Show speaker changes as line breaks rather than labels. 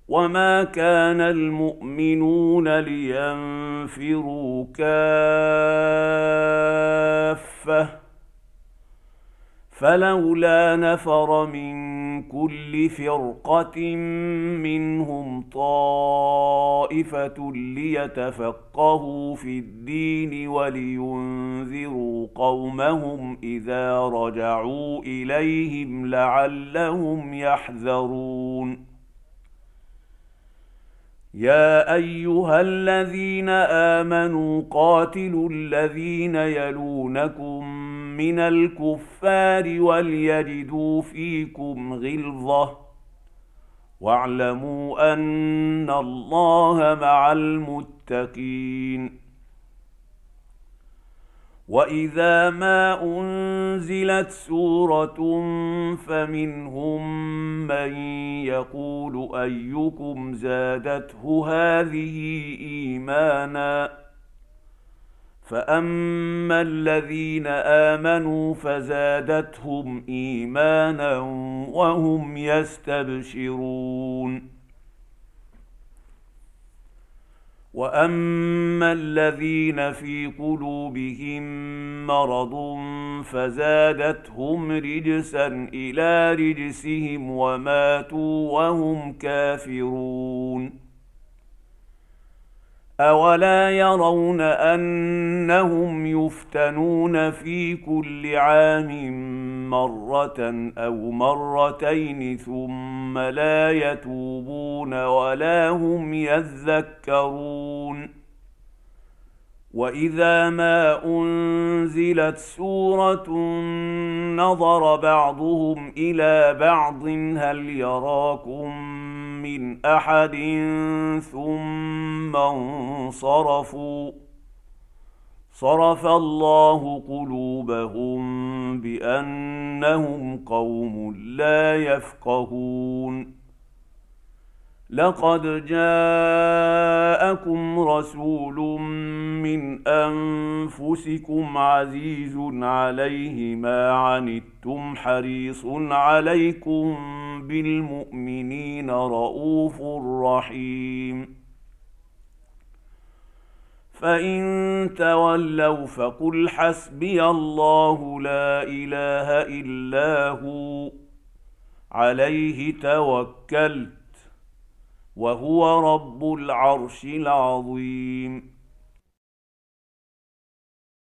وما كان المؤمنون لينفروا كافة فلولا نفر من كل فرقة منهم طائفة ليتفقهوا في الدين ولينذروا قومهم إذا رجعوا إليهم لعلهم يحذرون. يا أيها الذين آمنوا قاتلوا الذين يلونكم من الكفار وليجدوا فيكم غلظة واعلموا أن الله مع المتقين. وإذا ما أنزلت سورة فمنهم من يقول أيكم زادته هذه إيمانا فأما الذين آمنوا فزادتهم إيمانا وهم يستبشرون. وأما الذين في قلوبهم مرض فزادتهم رجسا إلى رجسهم وماتوا وهم كافرون. أولا يرون أنهم يفتنون في كل عام مرة أو مرتين ثم لا يتوبون ولا هم يذكرون. وإذا ما أنزلت سورة نظر بعضهم إلى بعض هل يراكم من أحد ثم انصرفوا صرف الله قلوبهم بأنهم قوم لا يفقهون. لقد جاءكم رسول من أنفسكم عزيز عليه ما عنتم حريص عليكم بالمؤمنين رءوف رحيم. فإن تولوا فقل حسبي الله لا إله إلا هو عليه توكلت وهو رب العرش العظيم.